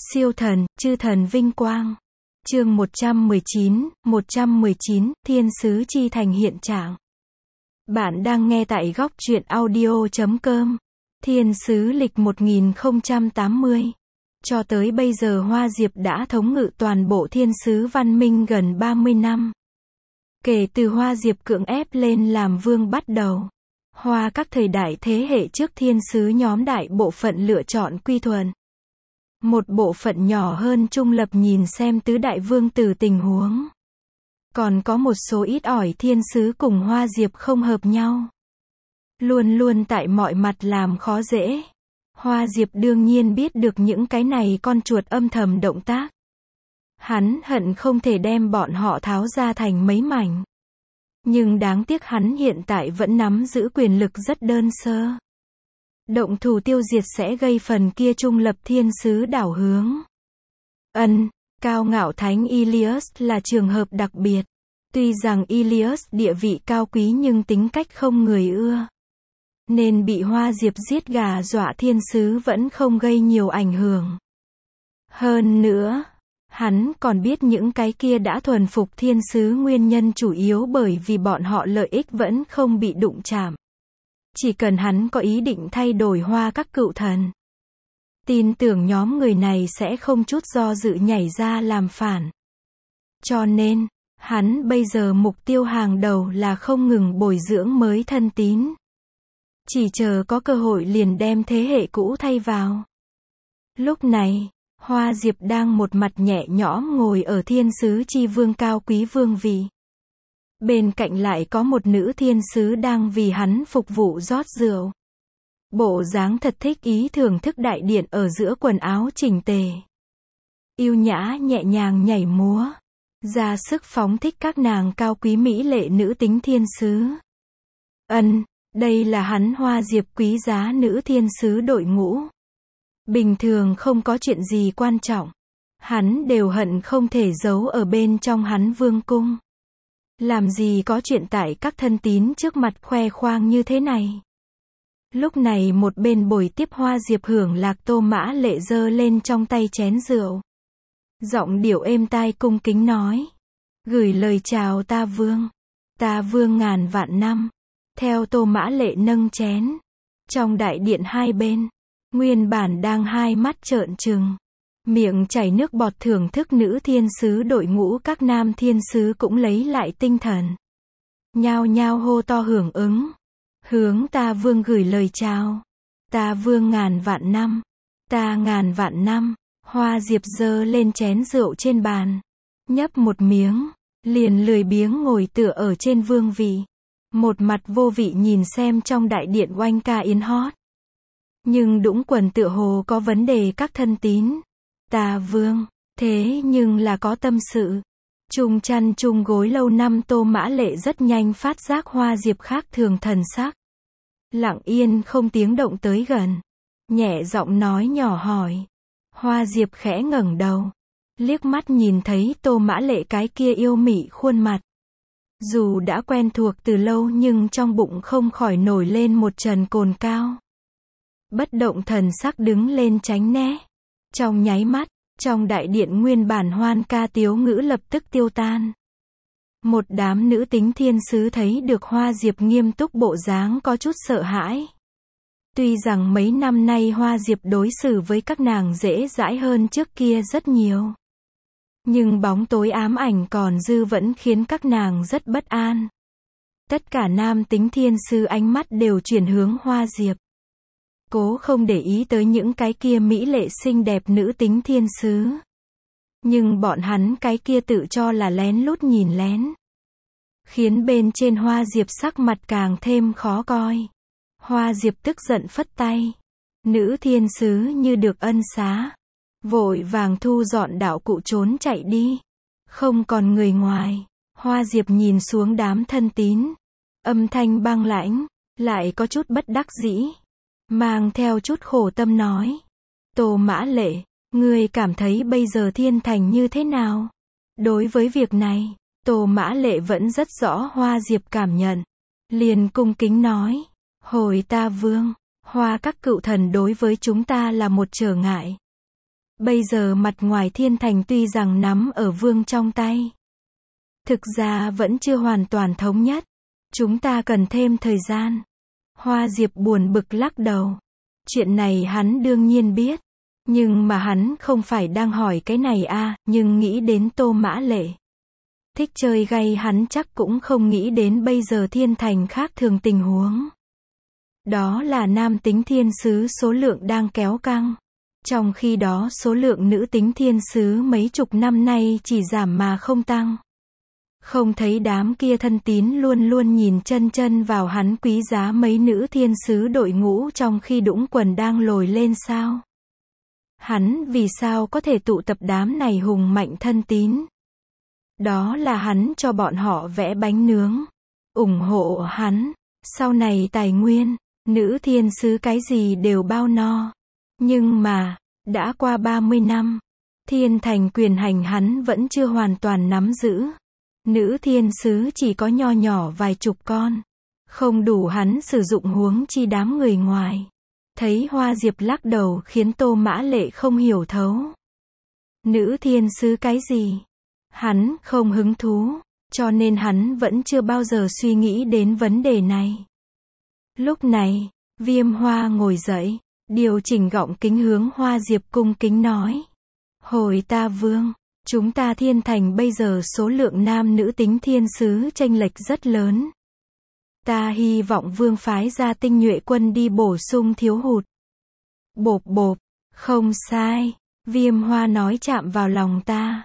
Siêu thần, chư thần vinh quang. Chương 119, Thiên sứ chi thành hiện trạng. Bạn đang nghe tại góc truyện audio.com. Thiên sứ lịch 1080. Cho tới bây giờ Hoa Diệp đã thống ngự toàn bộ thiên sứ văn minh gần 30 năm. Kể từ Hoa Diệp cưỡng ép lên làm vương bắt đầu, Hoa các thời đại thế hệ trước thiên sứ nhóm đại bộ phận lựa chọn quy thuận. Một bộ phận nhỏ hơn trung lập nhìn xem tứ đại vương tử tình huống. Còn có một số ít ỏi thiên sứ cùng Hoa Diệp không hợp nhau. Luôn luôn tại mọi mặt làm khó dễ. Hoa Diệp đương nhiên biết được những cái này con chuột âm thầm động tác. Hắn hận không thể đem bọn họ tháo ra thành mấy mảnh. Nhưng đáng tiếc hắn hiện tại vẫn nắm giữ quyền lực rất đơn sơ. Động thủ tiêu diệt sẽ gây phần kia trung lập thiên sứ đảo hướng. Cao ngạo thánh Ilias là trường hợp đặc biệt. Tuy rằng Ilias địa vị cao quý nhưng tính cách không người ưa. Nên bị Hoa Diệp giết gà dọa thiên sứ vẫn không gây nhiều ảnh hưởng. Hơn nữa, hắn còn biết những cái kia đã thuần phục thiên sứ nguyên nhân chủ yếu bởi vì bọn họ lợi ích vẫn không bị đụng chạm. Chỉ cần hắn có ý định thay đổi Hoa các cựu thần, tin tưởng nhóm người này sẽ không chút do dự nhảy ra làm phản. Cho nên, hắn bây giờ mục tiêu hàng đầu là không ngừng bồi dưỡng mới thân tín. Chỉ chờ có cơ hội liền đem thế hệ cũ thay vào. Lúc này, Hoa Diệp đang một mặt nhẹ nhõm ngồi ở thiên sứ chi vương cao quý vương vị. Bên cạnh lại có một nữ thiên sứ đang vì hắn phục vụ rót rượu. Bộ dáng thật thích ý thưởng thức đại điện ở giữa quần áo chỉnh tề. Yêu nhã nhẹ nhàng nhảy múa. Ra sức phóng thích các nàng cao quý mỹ lệ nữ tính thiên sứ. Đây là hắn Hoa Diệp quý giá nữ thiên sứ đội ngũ. Bình thường không có chuyện gì quan trọng. Hắn đều hận không thể giấu ở bên trong hắn vương cung. Làm gì có chuyện tại các thân tín trước mặt khoe khoang như thế này. Lúc này một bên bồi tiếp Hoa Diệp hưởng lạc Tô Mã Lệ giơ lên trong tay chén rượu. Giọng điệu êm tai cung kính nói. Gửi lời chào ta vương ngàn vạn năm. Theo Tô Mã Lệ nâng chén. Trong đại điện hai bên, nguyên bản đang hai mắt trợn trừng. Miệng chảy nước bọt thưởng thức nữ thiên sứ đội ngũ các nam thiên sứ cũng lấy lại tinh thần. Nhao nhao hô to hưởng ứng. Hướng ta vương gửi lời chào. Ta vương ngàn vạn năm. Ta ngàn vạn năm. Hoa Diệp giơ lên chén rượu trên bàn. Nhấp một miếng. Liền lười biếng ngồi tựa ở trên vương vị. Một mặt vô vị nhìn xem trong đại điện oanh ca yến hót. Nhưng đũng quần tựa hồ có vấn đề các thân tín. Ta vương, thế nhưng là có tâm sự. Chung chăn chung gối lâu năm Tô Mã Lệ rất nhanh phát giác Hoa Diệp khác thường thần sắc. Lặng yên không tiếng động tới gần. Nhẹ giọng nói nhỏ hỏi. Hoa Diệp khẽ ngẩng đầu. Liếc mắt nhìn thấy Tô Mã Lệ cái kia yêu mị khuôn mặt. Dù đã quen thuộc từ lâu nhưng trong bụng không khỏi nổi lên một trần cồn cao. Bất động thần sắc đứng lên tránh né. Trong nháy mắt, trong đại điện nguyên bản hoan ca tiếu ngữ lập tức tiêu tan. Một đám nữ tính thiên sứ thấy được Hoa Diệp nghiêm túc bộ dáng có chút sợ hãi. Tuy rằng mấy năm nay Hoa Diệp đối xử với các nàng dễ dãi hơn trước kia rất nhiều. Nhưng bóng tối ám ảnh còn dư vẫn khiến các nàng rất bất an. Tất cả nam tính thiên sứ ánh mắt đều chuyển hướng Hoa Diệp. Cố không để ý tới những cái kia mỹ lệ xinh đẹp nữ tính thiên sứ. Nhưng bọn hắn cái kia tự cho là lén lút nhìn lén. Khiến bên trên Hoa Diệp sắc mặt càng thêm khó coi. Hoa Diệp tức giận phất tay. Nữ thiên sứ như được ân xá. Vội vàng thu dọn đạo cụ trốn chạy đi. Không còn người ngoài. Hoa Diệp nhìn xuống đám thân tín. Âm thanh băng lãnh. Lại có chút bất đắc dĩ. Mang theo chút khổ tâm nói. Tô Mã Lệ, ngươi cảm thấy bây giờ thiên thành như thế nào? Đối với việc này, Tô Mã Lệ vẫn rất rõ Hoa Diệp cảm nhận. Liền cung kính nói. Hồi ta vương, Hoa các cựu thần đối với chúng ta là một trở ngại. Bây giờ mặt ngoài thiên thành tuy rằng nắm ở vương trong tay, thực ra vẫn chưa hoàn toàn thống nhất. Chúng ta cần thêm thời gian. Hoa Diệp buồn bực lắc đầu. Chuyện này hắn đương nhiên biết. Nhưng mà hắn không phải đang hỏi cái này à, nhưng nghĩ đến Tô Mã Lệ. Thích chơi gay hắn chắc cũng không nghĩ đến bây giờ thiên thành khác thường tình huống. Đó là nam tính thiên sứ số lượng đang kéo căng. Trong khi đó số lượng nữ tính thiên sứ mấy chục năm nay chỉ giảm mà không tăng. Không thấy đám kia thân tín luôn luôn nhìn chân chân vào hắn quý giá mấy nữ thiên sứ đội ngũ trong khi đũng quần đang lồi lên sao? Hắn vì sao có thể tụ tập đám này hùng mạnh thân tín? Đó là hắn cho bọn họ vẽ bánh nướng. Ủng hộ hắn. Sau này tài nguyên, nữ thiên sứ cái gì đều bao no. Nhưng mà, đã qua 30 năm, thiên thành quyền hành hắn vẫn chưa hoàn toàn nắm giữ. Nữ thiên sứ chỉ có nho nhỏ vài chục con. Không đủ hắn sử dụng huống chi đám người ngoài. Thấy Hoa Diệp lắc đầu khiến Tô Mã Lệ không hiểu thấu. Nữ thiên sứ cái gì? Hắn không hứng thú, cho nên hắn vẫn chưa bao giờ suy nghĩ đến vấn đề này. Lúc này, Viêm Hoa ngồi dậy, điều chỉnh gọng kính hướng Hoa Diệp cung kính nói. Hồi ta vương, chúng ta thiên thành bây giờ số lượng nam nữ tính thiên sứ chênh lệch rất lớn. Ta hy vọng vương phái ra tinh nhuệ quân đi bổ sung thiếu hụt. Bộp bộp, không sai, Viêm Hoa nói chạm vào lòng ta.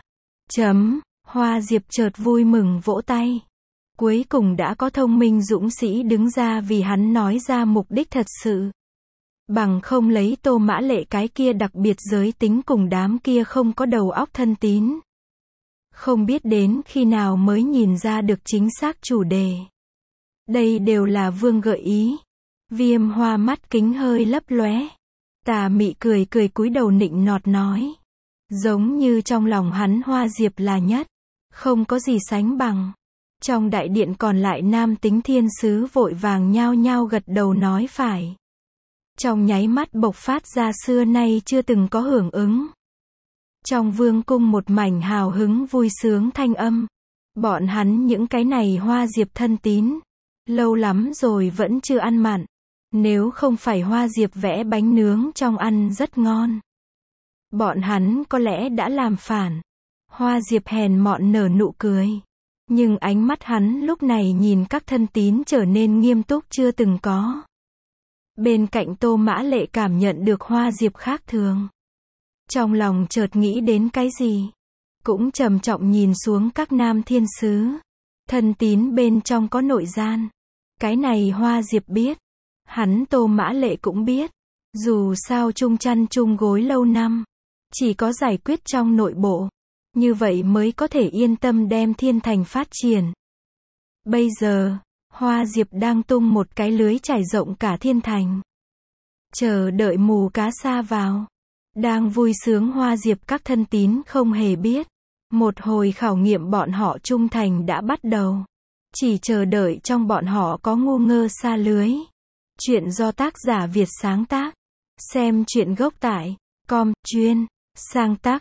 Hoa Diệp chợt vui mừng vỗ tay. Cuối cùng đã có thông minh dũng sĩ đứng ra vì hắn nói ra mục đích thật sự. Bằng không lấy Tô Mã Lệ cái kia đặc biệt giới tính cùng đám kia không có đầu óc thân tín. Không biết đến khi nào mới nhìn ra được chính xác chủ đề. Đây đều là vương gợi ý. Viêm Hoa mắt kính hơi lấp lóe. Tà mị cười cười cúi đầu nịnh nọt nói. Giống như trong lòng hắn Hoa Diệp là nhất. Không có gì sánh bằng. Trong đại điện còn lại nam tính thiên sứ vội vàng nhao nhao gật đầu nói phải. Trong nháy mắt bộc phát ra xưa nay chưa từng có hưởng ứng. Trong vương cung một mảnh hào hứng vui sướng thanh âm. Bọn hắn những cái này Hoa Diệp thân tín. Lâu lắm rồi vẫn chưa ăn mặn. Nếu không phải Hoa Diệp vẽ bánh nướng trong ăn rất ngon. Bọn hắn có lẽ đã làm phản. Hoa Diệp hèn mọn nở nụ cười. Nhưng ánh mắt hắn lúc này nhìn các thân tín trở nên nghiêm túc chưa từng có. Bên cạnh Tô Mã Lệ cảm nhận được Hoa Diệp khác thường. Trong lòng chợt nghĩ đến cái gì. Cũng trầm trọng nhìn xuống các nam thiên sứ. Thân tín bên trong có nội gian. Cái này Hoa Diệp biết. Hắn Tô Mã Lệ cũng biết. Dù sao chung chăn chung gối lâu năm. Chỉ có giải quyết trong nội bộ. Như vậy mới có thể yên tâm đem thiên thành phát triển. Bây giờ, Hoa Diệp đang tung một cái lưới trải rộng cả thiên thành. Chờ đợi mù cá sa vào. Đang vui sướng Hoa Diệp các thân tín không hề biết. Một hồi khảo nghiệm bọn họ trung thành đã bắt đầu. Chỉ chờ đợi trong bọn họ có ngu ngơ sa lưới. Chuyện do tác giả Việt sáng tác. Xem chuyện gốc tại com chuyên sang tác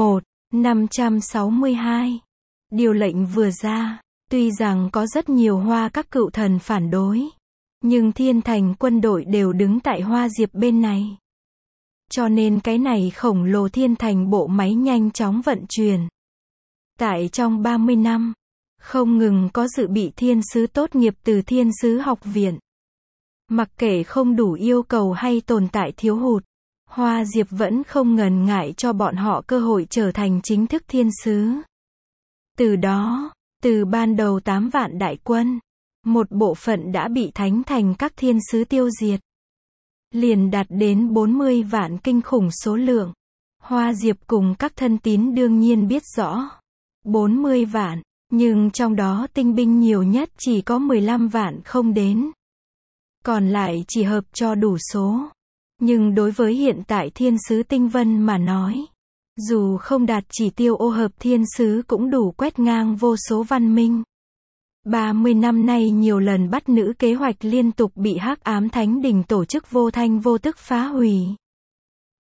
1/562. Điều lệnh vừa ra, tuy rằng có rất nhiều Hoa các cựu thần phản đối, nhưng thiên thành quân đội đều đứng tại Hoa Diệp bên này. Cho nên cái này khổng lồ thiên thành bộ máy nhanh chóng vận chuyển. Tại trong 30 năm, không ngừng có dự bị thiên sứ tốt nghiệp từ thiên sứ học viện. Mặc kệ không đủ yêu cầu hay tồn tại thiếu hụt, Hoa Diệp vẫn không ngần ngại cho bọn họ cơ hội trở thành chính thức thiên sứ. Từ đó, từ ban đầu 8 vạn đại quân, một bộ phận đã bị thánh thành các thiên sứ tiêu diệt. Liền đạt đến 40 vạn kinh khủng số lượng. Hoa Diệp cùng các thân tín đương nhiên biết rõ. 40 vạn, nhưng trong đó tinh binh nhiều nhất chỉ có 15 vạn không đến. Còn lại chỉ hợp cho đủ số. Nhưng đối với hiện tại thiên sứ tinh vân mà nói, dù không đạt chỉ tiêu ô hợp thiên sứ cũng đủ quét ngang vô số văn minh. 30 năm nay nhiều lần bắt nữ kế hoạch liên tục bị Hắc Ám Thánh Đình tổ chức vô thanh vô tức phá hủy.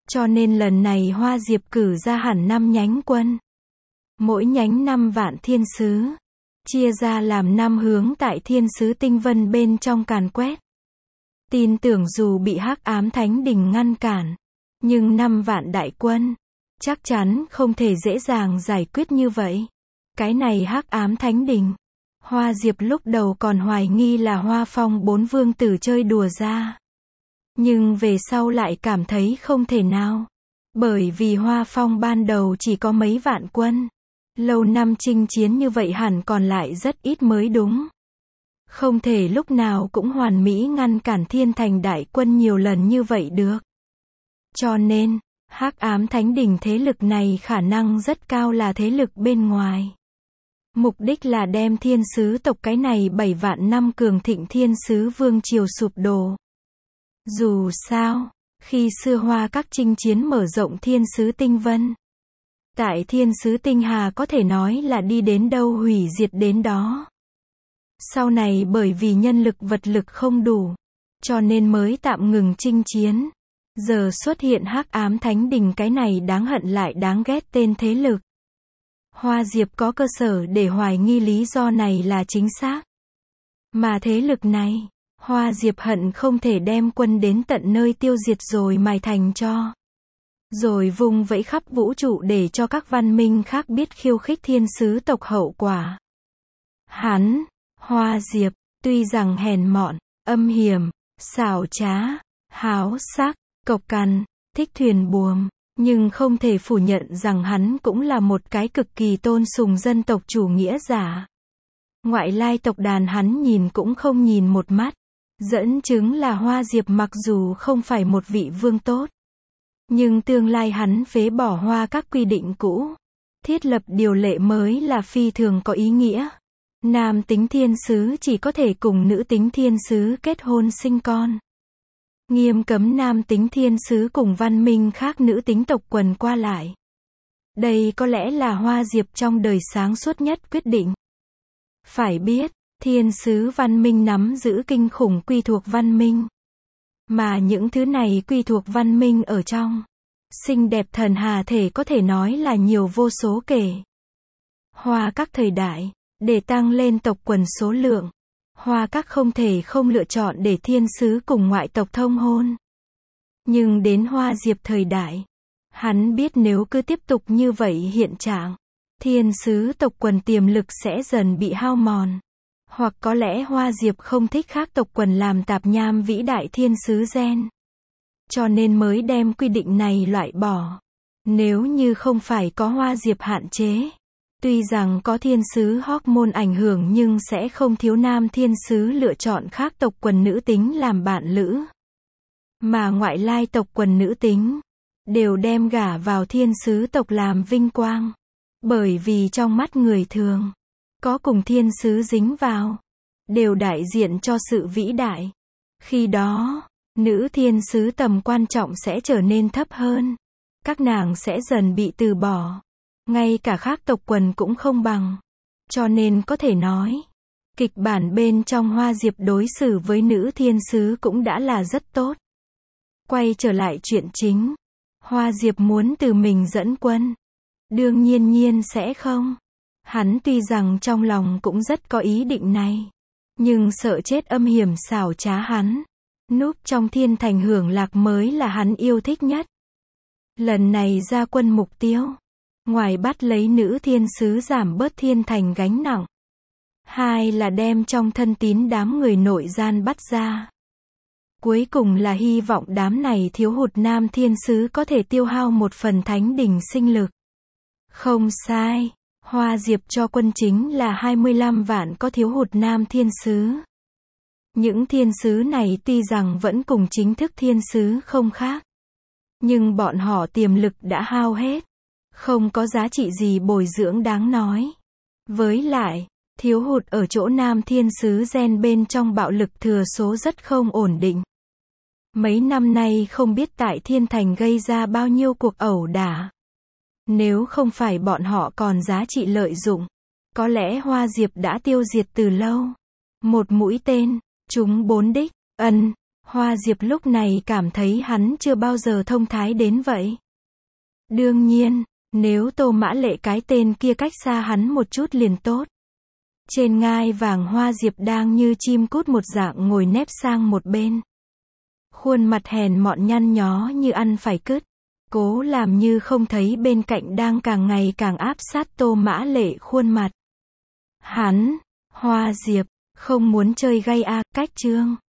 Cho nên lần này Hoa Diệp cử ra hẳn 5 nhánh quân. Mỗi nhánh 5 vạn thiên sứ. Chia ra làm 5 hướng tại thiên sứ tinh vân bên trong càn quét. Tin tưởng dù bị Hắc Ám Thánh Đình ngăn cản, nhưng 5 vạn đại quân, chắc chắn không thể dễ dàng giải quyết như vậy. Cái này Hắc Ám Thánh Đình, Hoa Diệp lúc đầu còn hoài nghi là Hoa Phong 4 vương tử chơi đùa ra. Nhưng về sau lại cảm thấy không thể nào. Bởi vì Hoa Phong ban đầu chỉ có mấy vạn quân. Lâu năm chinh chiến như vậy hẳn còn lại rất ít mới đúng. Không thể lúc nào cũng hoàn mỹ ngăn cản Thiên Thành đại quân nhiều lần như vậy được. Cho nên, Hắc Ám Thánh Đình thế lực này khả năng rất cao là thế lực bên ngoài. Mục đích là đem thiên sứ tộc cái này 7 vạn năm cường thịnh thiên sứ vương triều sụp đổ. Dù sao, khi xưa Hoa các chinh chiến mở rộng thiên sứ tinh vân. Tại thiên sứ tinh hà có thể nói là đi đến đâu hủy diệt đến đó. Sau này bởi vì nhân lực vật lực không đủ, cho nên mới tạm ngừng chinh chiến. Giờ xuất hiện Hắc Ám Thánh Đình cái này đáng hận lại đáng ghét tên thế lực. Hoa Diệp có cơ sở để hoài nghi lý do này là chính xác. Mà thế lực này, Hoa Diệp hận không thể đem quân đến tận nơi tiêu diệt rồi mài thành cho. Rồi vung vẫy khắp vũ trụ để cho các văn minh khác biết khiêu khích thiên sứ tộc hậu quả. Hắn, Hoa Diệp, tuy rằng hèn mọn, âm hiểm, xảo trá, háo sắc, cộc cằn, thích thuyền buồm, nhưng không thể phủ nhận rằng hắn cũng là một cái cực kỳ tôn sùng dân tộc chủ nghĩa giả. Ngoại lai tộc đàn hắn nhìn cũng không nhìn một mắt. Dẫn chứng là Hoa Diệp mặc dù không phải một vị vương tốt, nhưng tương lai hắn phế bỏ Hoa các quy định cũ, thiết lập điều lệ mới là phi thường có ý nghĩa. Nam tính thiên sứ chỉ có thể cùng nữ tính thiên sứ kết hôn sinh con. Nghiêm cấm nam tính thiên sứ cùng văn minh khác nữ tính tộc quần qua lại. Đây có lẽ là Hoa Diệp trong đời sáng suốt nhất quyết định. Phải biết, thiên sứ văn minh nắm giữ kinh khủng quy thuộc văn minh. Mà những thứ này quy thuộc văn minh ở trong xinh đẹp thần hà thể có thể nói là nhiều vô số kể. Hoa các thời đại, để tăng lên tộc quần số lượng, Hoa các không thể không lựa chọn để thiên sứ cùng ngoại tộc thông hôn. Nhưng đến Hoa Diệp thời đại, hắn biết nếu cứ tiếp tục như vậy hiện trạng, thiên sứ tộc quần tiềm lực sẽ dần bị hao mòn. Hoặc có lẽ Hoa Diệp không thích khác tộc quần làm tạp nham vĩ đại thiên sứ gen. Cho nên mới đem quy định này loại bỏ. Nếu như không phải có Hoa Diệp hạn chế, tuy rằng có thiên sứ hormone ảnh hưởng nhưng sẽ không thiếu nam thiên sứ lựa chọn khác tộc quần nữ tính làm bạn lữ. Mà ngoại lai tộc quần nữ tính, đều đem gả vào thiên sứ tộc làm vinh quang. Bởi vì trong mắt người thường, có cùng thiên sứ dính vào, đều đại diện cho sự vĩ đại. Khi đó, nữ thiên sứ tầm quan trọng sẽ trở nên thấp hơn. Các nàng sẽ dần bị từ bỏ. Ngay cả khác tộc quần cũng không bằng. Cho nên có thể nói, kịch bản bên trong Hoa Diệp đối xử với nữ thiên sứ cũng đã là rất tốt. Quay trở lại chuyện chính, Hoa Diệp muốn từ mình dẫn quân. Đương nhiên sẽ không. Hắn tuy rằng trong lòng cũng rất có ý định này, nhưng sợ chết âm hiểm xảo trá hắn. Núp trong thiên thành hưởng lạc mới là hắn yêu thích nhất. Lần này ra quân mục tiêu, ngoài bắt lấy nữ thiên sứ giảm bớt thiên thành gánh nặng, hai là đem trong thân tín đám người nội gian bắt ra. Cuối cùng là hy vọng đám này thiếu hụt nam thiên sứ có thể tiêu hao một phần thánh đỉnh sinh lực. Không sai, Hoa Diệp cho quân chính là 25 vạn có thiếu hụt nam thiên sứ. Những thiên sứ này tuy rằng vẫn cùng chính thức thiên sứ không khác, nhưng bọn họ tiềm lực đã hao hết, không có giá trị gì bồi dưỡng đáng nói. Với lại, thiếu hụt ở chỗ nam thiên sứ gen bên trong bạo lực thừa số rất không ổn định. Mấy năm nay không biết tại thiên thành gây ra bao nhiêu cuộc ẩu đả. Nếu không phải bọn họ còn giá trị lợi dụng, có lẽ Hoa Diệp đã tiêu diệt từ lâu. Một mũi tên, trúng 4 đích, Hoa Diệp lúc này cảm thấy hắn chưa bao giờ thông thái đến vậy. Đương nhiên, nếu Tô Mã Lệ cái tên kia cách xa hắn một chút liền tốt. Trên ngai vàng Hoa Diệp đang như chim cút một dạng ngồi nép sang một bên. Khuôn mặt hèn mọn nhăn nhó như ăn phải cứt. Cố làm như không thấy bên cạnh đang càng ngày càng áp sát Tô Mã Lệ khuôn mặt. Hắn, Hoa Diệp, không muốn chơi gay à, cách chương.